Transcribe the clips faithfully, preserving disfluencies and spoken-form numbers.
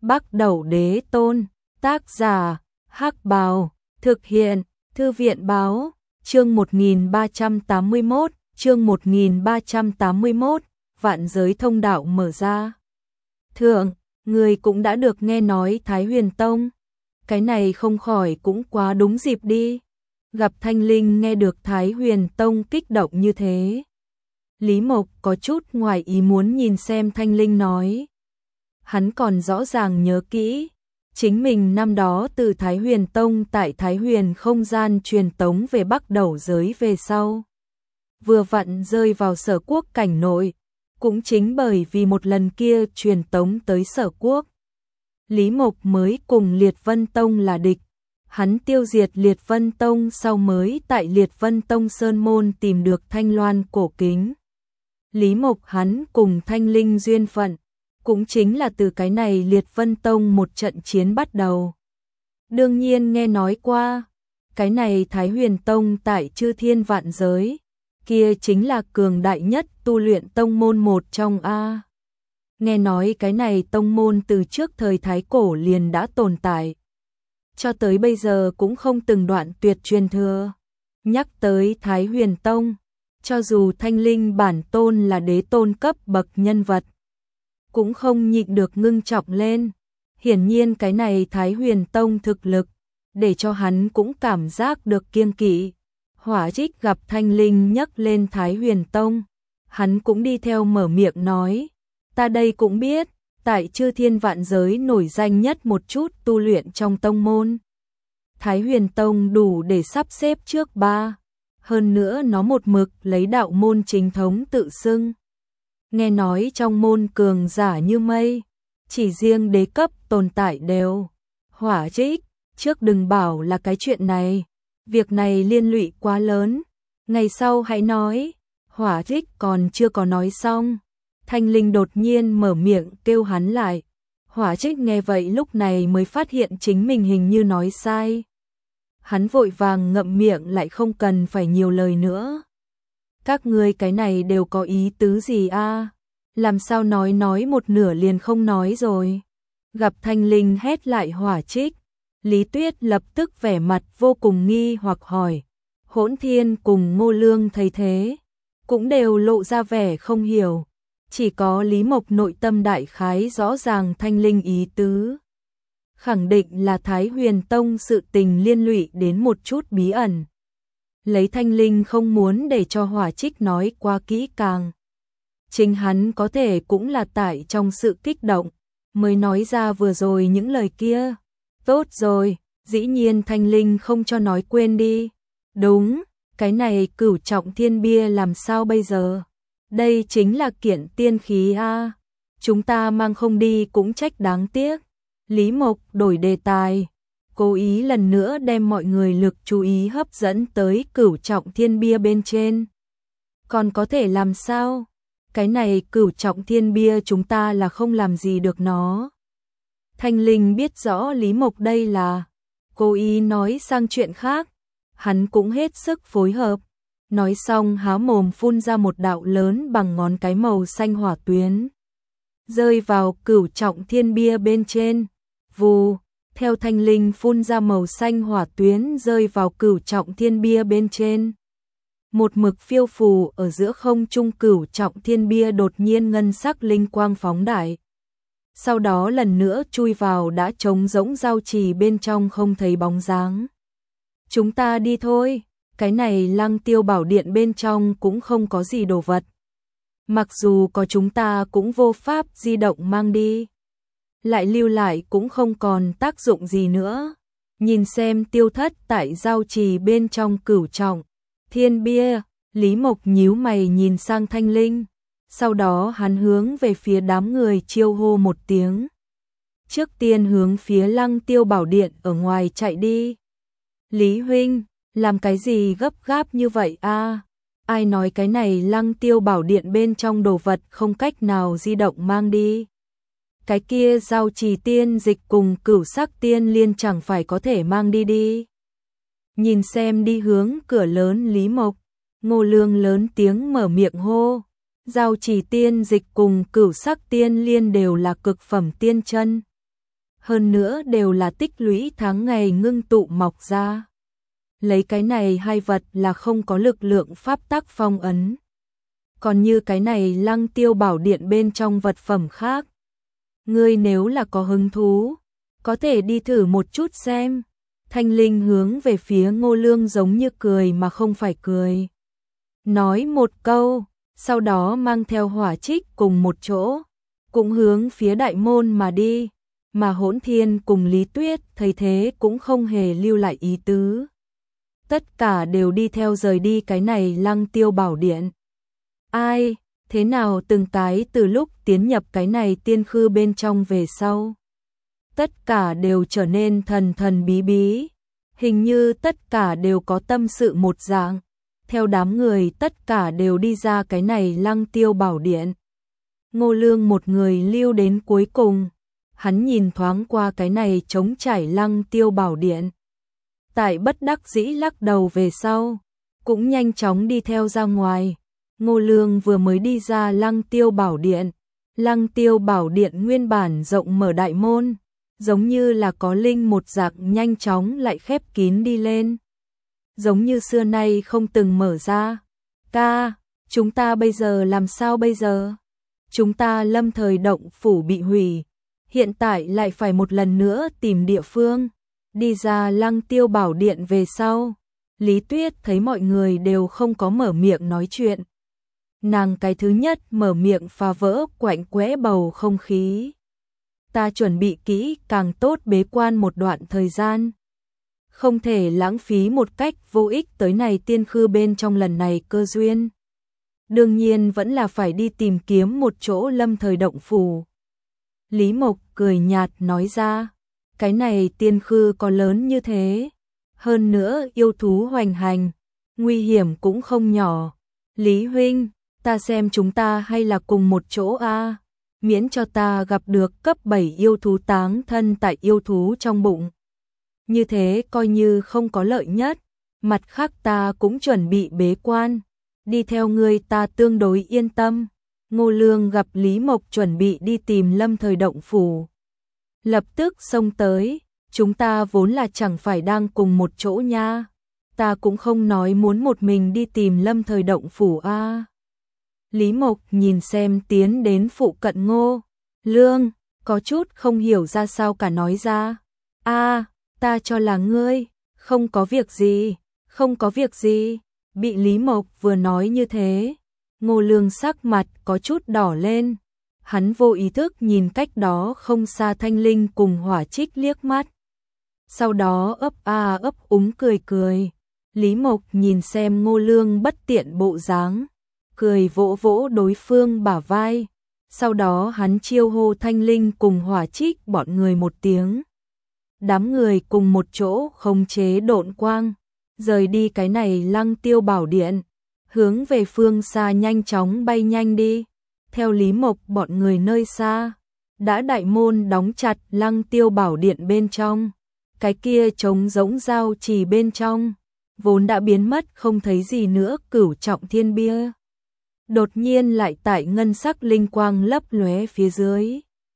Bắc Đẩu Đế Tôn, tác giả, Hắc Bào, thực hiện, Thư viện báo, chương một nghìn ba trăm tám mươi mốt, chương một nghìn ba trăm tám mươi mốt, vạn giới thông đạo mở ra. Thượng, người cũng đã được nghe nói Thái Huyền Tông, cái này không khỏi cũng quá đúng dịp đi. Gặp Thanh Linh nghe được Thái Huyền Tông kích động như thế. Lý Mộc có chút ngoài ý muốn nhìn xem Thanh Linh nói. Hắn còn rõ ràng nhớ kỹ, chính mình năm đó từ Thái Huyền Tông tại Thái Huyền không gian truyền tống về Bắc Đẩu giới về sau. Vừa vặn rơi vào Sở Quốc cảnh nội, cũng chính bởi vì một lần kia truyền tống tới Sở Quốc. Lý Mộc mới cùng Liệt Vân Tông là địch, hắn tiêu diệt Liệt Vân Tông sau mới tại Liệt Vân Tông Sơn Môn tìm được Thanh Loan cổ kính. Lý Mộc hắn cùng Thanh Linh duyên phận, cũng chính là từ cái này Liệt Vân Tông một trận chiến bắt đầu. Đương nhiên nghe nói qua, cái này Thái Huyền Tông tại chư thiên vạn giới, kia chính là cường đại nhất tu luyện tông môn một trong A. Nghe nói cái này tông môn từ trước thời Thái Cổ liền đã tồn tại, cho tới bây giờ cũng không từng đoạn tuyệt truyền thừa. Nhắc tới Thái Huyền Tông, cho dù Thanh Linh bản tôn là đế tôn cấp bậc nhân vật, cũng không nhịn được ngưng trọng lên. Hiển nhiên cái này Thái Huyền Tông thực lực, để cho hắn cũng cảm giác được kiêng kỵ. Hỏa Trích gặp Thanh Linh nhắc lên Thái Huyền Tông, hắn cũng đi theo mở miệng nói, ta đây cũng biết, tại chư thiên vạn giới nổi danh nhất một chút tu luyện trong tông môn. Thái Huyền Tông đủ để sắp xếp trước ba, hơn nữa nó một mực lấy đạo môn chính thống tự xưng. Nghe nói trong môn cường giả như mây, chỉ riêng đế cấp tồn tại đều. Hỏa Trích, trước đừng bảo là cái chuyện này, việc này liên lụy quá lớn, ngày sau hãy nói. Hỏa Trích còn chưa có nói xong, Thanh Linh đột nhiên mở miệng kêu hắn lại. Hỏa Trích nghe vậy lúc này mới phát hiện chính mình hình như nói sai. Hắn vội vàng ngậm miệng lại không cần phải nhiều lời nữa. Các ngươi cái này đều có ý tứ gì a? Làm sao nói nói một nửa liền không nói rồi? Gặp Thanh Linh hét lại Hỏa Trích, Lý Tuyết lập tức vẻ mặt vô cùng nghi hoặc hỏi. Hỗn Thiên cùng Ngô Lương thấy thế, cũng đều lộ ra vẻ không hiểu. Chỉ có Lý Mộc nội tâm đại khái rõ ràng Thanh Linh ý tứ. Khẳng định là Thái Huyền Tông sự tình liên lụy đến một chút bí ẩn. Lấy Thanh Linh không muốn để cho Hỏa Trích nói quá kỹ càng. Chính hắn có thể cũng là tại trong sự kích động, mới nói ra vừa rồi những lời kia. Tốt rồi, dĩ nhiên Thanh Linh không cho nói quên đi. Đúng, cái này cửu trọng thiên bia làm sao bây giờ? Đây chính là kiện tiên khí a, chúng ta mang không đi cũng trách đáng tiếc. Lý Mộc đổi đề tài, cố ý lần nữa đem mọi người lực chú ý hấp dẫn tới cửu trọng thiên bia bên trên. Còn có thể làm sao? Cái này cửu trọng thiên bia chúng ta là không làm gì được nó. Thanh Linh biết rõ Lý Mộc đây là cố ý nói sang chuyện khác, hắn cũng hết sức phối hợp. Nói xong há mồm phun ra một đạo lớn bằng ngón cái màu xanh hỏa tuyến, rơi vào cửu trọng thiên bia bên trên. Vù, theo Thanh Linh phun ra màu xanh hỏa tuyến rơi vào cửu trọng thiên bia bên trên. Một mực phiêu phù ở giữa không trung cửu trọng thiên bia đột nhiên ngân sắc linh quang phóng đại. Sau đó lần nữa chui vào đã trống rỗng giao trì bên trong không thấy bóng dáng. Chúng ta đi thôi. Cái này Lăng Tiêu Bảo Điện bên trong cũng không có gì đồ vật. Mặc dù có chúng ta cũng vô pháp di động mang đi. Lại lưu lại cũng không còn tác dụng gì nữa. Nhìn xem tiêu thất tại giao trì bên trong cửu trọng thiên bia, Lý Mộc nhíu mày nhìn sang Thanh Linh. Sau đó hắn hướng về phía đám người chiêu hô một tiếng. Trước tiên hướng phía Lăng Tiêu Bảo Điện ở ngoài chạy đi. Lý huynh, làm cái gì gấp gáp như vậy a? Ai nói cái này Lăng Tiêu Bảo Điện bên trong đồ vật không cách nào di động mang đi? Cái kia giao trì tiên dịch cùng cửu sắc tiên liên chẳng phải có thể mang đi đi. Nhìn xem đi hướng cửa lớn Lý Mộc, Ngô Lương lớn tiếng mở miệng hô. Giao trì tiên dịch cùng cửu sắc tiên liên đều là cực phẩm tiên chân. hơn nữa đều là tích lũy tháng ngày ngưng tụ mọc ra. Lấy cái này hai vật là không có lực lượng pháp tắc phong ấn. Còn như cái này Lăng Tiêu Bảo Điện bên trong vật phẩm khác, ngươi nếu là có hứng thú, có thể đi thử một chút xem. Thanh Linh hướng về phía Ngô Lương giống như cười mà không phải cười. Nói một câu, sau đó mang theo Hỏa Trích cùng một chỗ, cũng hướng phía đại môn mà đi, mà Hỗn Thiên cùng Lý Tuyết thấy thế cũng không hề lưu lại ý tứ. Tất cả đều đi theo rời đi cái này Lăng Tiêu Bảo Điện. Ai, thế nào từng cái từ lúc tiến nhập cái này tiên khư bên trong về sau, tất cả đều trở nên thần thần bí bí, hình như tất cả đều có tâm sự một dạng. Theo đám người tất cả đều đi ra cái này Lăng Tiêu Bảo Điện. Ngô Lương một người lưu đến cuối cùng, hắn nhìn thoáng qua cái này trống trải Lăng Tiêu Bảo Điện. Tại bất đắc dĩ lắc đầu về sau, cũng nhanh chóng đi theo ra ngoài. Ngô Lương vừa mới đi ra Lăng Tiêu Bảo Điện, Lăng Tiêu Bảo Điện nguyên bản rộng mở đại môn, giống như là có linh một dạng nhanh chóng lại khép kín đi lên. Giống như xưa nay không từng mở ra. Ca, chúng ta bây giờ làm sao bây giờ? Chúng ta Lâm Thời Động phủ bị hủy, hiện tại lại phải một lần nữa tìm địa phương. Đi ra Lăng Tiêu Bảo Điện về sau, Lý Tuyết thấy mọi người đều không có mở miệng nói chuyện. Nàng cái thứ nhất mở miệng phá vỡ quạnh quẽ bầu không khí. Ta chuẩn bị kỹ càng tốt bế quan một đoạn thời gian. Không thể lãng phí một cách vô ích tới này tiên khư bên trong lần này cơ duyên. Đương nhiên vẫn là phải đi tìm kiếm một chỗ Lâm Thời Động phủ. Lý Mộc cười nhạt nói ra, cái này tiên khư có lớn như thế. Hơn nữa yêu thú hoành hành, nguy hiểm cũng không nhỏ. Lý huynh, ta xem chúng ta hay là cùng một chỗ a, miễn cho ta gặp được cấp bảy yêu thú táng thân tại yêu thú trong bụng. Như thế coi như không có lợi nhất, mặt khác ta cũng chuẩn bị bế quan, đi theo ngươi ta tương đối yên tâm. Ngô Lương gặp Lý Mộc chuẩn bị đi tìm Lâm Thời Động phủ, lập tức xông tới, chúng ta vốn là chẳng phải đang cùng một chỗ nha, ta cũng không nói muốn một mình đi tìm Lâm Thời Động phủ a. Lý Mộc nhìn xem tiến đến phụ cận Ngô Lương, có chút không hiểu ra sao cả nói ra, a, ta cho là ngươi, không có việc gì, không có việc gì. Bị Lý Mộc vừa nói như thế, Ngô Lương sắc mặt có chút đỏ lên, hắn vô ý thức nhìn cách đó không xa Thanh Linh cùng Hỏa Trích liếc mắt. Sau đó ấp a ấp úng cười cười. Lý Mộc nhìn xem Ngô Lương bất tiện bộ dáng, cười vỗ vỗ đối phương bả vai. Sau đó hắn chiêu hô Thanh Linh cùng Hỏa Trích bọn người một tiếng. Đám người cùng một chỗ khống chế độn quang, rời đi cái này Lăng Tiêu Bảo Điện, hướng về phương xa nhanh chóng bay nhanh đi. Theo Lý Mộc bọn người nơi xa, đã đại môn đóng chặt Lăng Tiêu Bảo Điện bên trong. Cái kia trống rỗng giao trì bên trong, vốn đã biến mất không thấy gì nữa Cửu Trọng Thiên Bia. Đột nhiên lại tại ngân sắc linh quang lấp lóe phía dưới,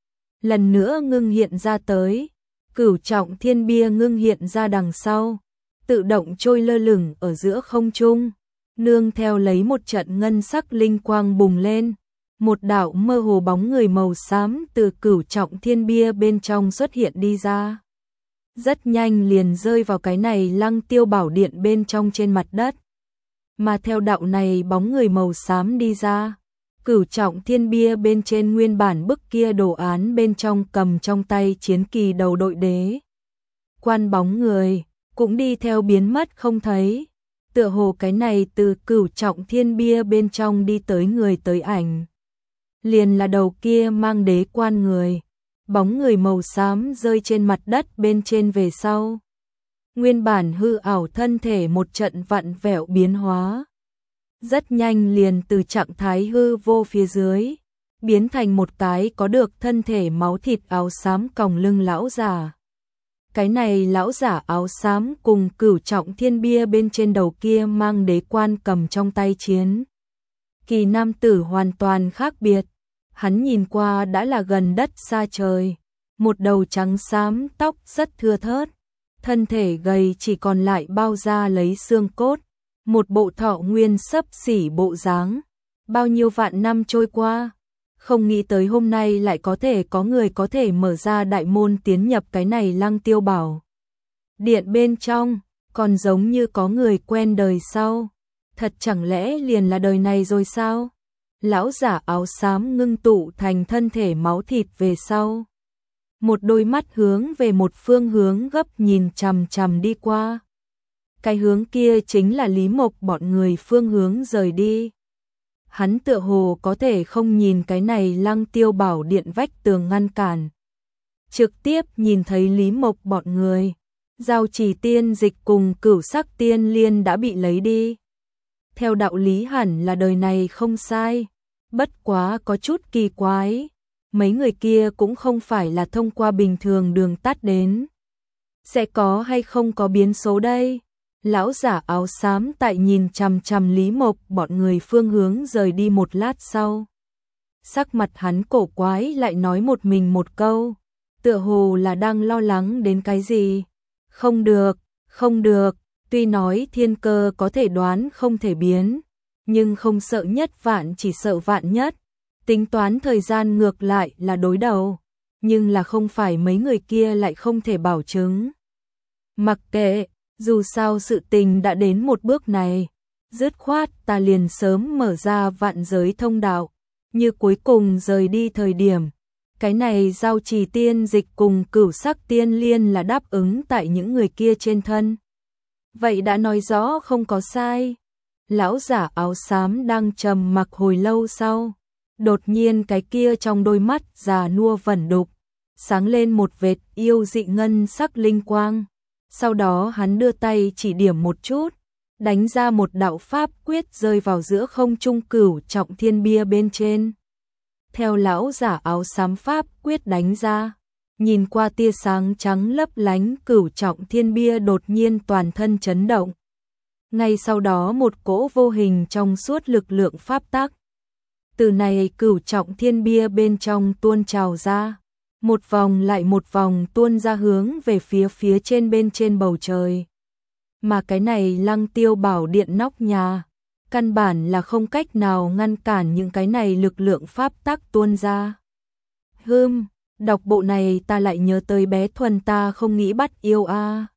lần nữa ngưng hiện ra tới. Cửu Trọng Thiên Bia ngưng hiện ra đằng sau, tự động trôi lơ lửng ở giữa không trung, nương theo lấy một trận ngân sắc linh quang bùng lên, một đạo mơ hồ bóng người màu xám từ Cửu Trọng Thiên Bia bên trong xuất hiện đi ra. Rất nhanh liền rơi vào cái này Lăng Tiêu Bảo Điện bên trong trên mặt đất. Mà theo đạo này bóng người màu xám đi ra, Cửu Trọng Thiên Bia bên trên nguyên bản bức kia đồ án bên trong cầm trong tay chiến kỳ đầu đội đế quan bóng người, cũng đi theo biến mất không thấy. Tựa hồ cái này từ Cửu Trọng Thiên Bia bên trong đi tới người tới ảnh, liền là đầu kia mang đế quan người. Bóng người màu xám rơi trên mặt đất bên trên về sau, nguyên bản hư ảo thân thể một trận vặn vẹo biến hóa, rất nhanh liền từ trạng thái hư vô phía dưới biến thành một cái có được thân thể máu thịt áo xám còng lưng lão giả. Cái này lão giả áo xám cùng Cửu Trọng Thiên Bia bên trên đầu kia mang đế quan cầm trong tay chiến kỳ nam tử hoàn toàn khác biệt. Hắn nhìn qua đã là gần đất xa trời, một đầu trắng xám, tóc rất thưa thớt, thân thể gầy chỉ còn lại bao da lấy xương cốt, một bộ thọ nguyên xấp xỉ bộ dáng. Bao nhiêu vạn năm trôi qua, không nghĩ tới hôm nay lại có thể có người có thể mở ra đại môn tiến nhập cái này Lăng Tiêu Bảo điện bên trong, còn giống như có người quen đời sau. Thật chẳng lẽ liền là đời này rồi sao? Lão giả áo xám ngưng tụ thành thân thể máu thịt về sau. Một đôi mắt hướng về một phương hướng gấp nhìn chằm chằm đi qua. Cái hướng kia chính là Lý Mộc bọn người phương hướng rời đi. Hắn tựa hồ có thể không nhìn cái này Lăng Tiêu Bảo điện vách tường ngăn cản. Trực tiếp nhìn thấy Lý Mộc bọn người. Giao Chỉ tiên dịch cùng Cửu Sắc tiên liên đã bị lấy đi. Theo đạo lý hẳn là đời này không sai. Bất quá có chút kỳ quái. Mấy người kia cũng không phải là thông qua bình thường đường tắt đến. Sẽ có hay không có biến số đây? Lão giả áo xám tại nhìn chằm chằm Lý Mộc bọn người phương hướng rời đi một lát sau. Sắc mặt hắn cổ quái lại nói một mình một câu. Tựa hồ là đang lo lắng đến cái gì? Không được, không được, tuy nói thiên cơ có thể đoán không thể biến, nhưng không sợ nhất vạn chỉ sợ vạn nhất. Tính toán thời gian ngược lại là đối đầu, nhưng là không phải mấy người kia lại không thể bảo chứng. Mặc kệ, dù sao sự tình đã đến một bước này, dứt khoát ta liền sớm mở ra vạn giới thông đạo, như cuối cùng rời đi thời điểm. Cái này Giao Trì tiên dịch cùng Cửu Sắc tiên liên là đáp ứng tại những người kia trên thân. Vậy đã nói rõ không có sai. Lão giả áo xám đang trầm mặc hồi lâu sau. Đột nhiên cái kia trong đôi mắt già nua vẩn đục, sáng lên một vệt yêu dị ngân sắc linh quang. Sau đó hắn đưa tay chỉ điểm một chút, đánh ra một đạo pháp quyết rơi vào giữa không trung Cửu Trọng Thiên bia bên trên. Theo lão giả áo xám pháp quyết đánh ra, nhìn qua tia sáng trắng lấp lánh Cửu Trọng Thiên bia đột nhiên toàn thân chấn động. Ngay sau đó một cỗ vô hình trong suốt lực lượng pháp tắc. Từ này Cửu Trọng Thiên bia bên trong tuôn trào ra, một vòng lại một vòng tuôn ra hướng về phía phía trên bên trên bầu trời. Mà cái này Lăng Tiêu Bảo điện nóc nhà, căn bản là không cách nào ngăn cản những cái này lực lượng pháp tắc tuôn ra. Hừm, đọc bộ này ta lại nhớ tới bé Thuần ta không nghĩ bắt yêu a.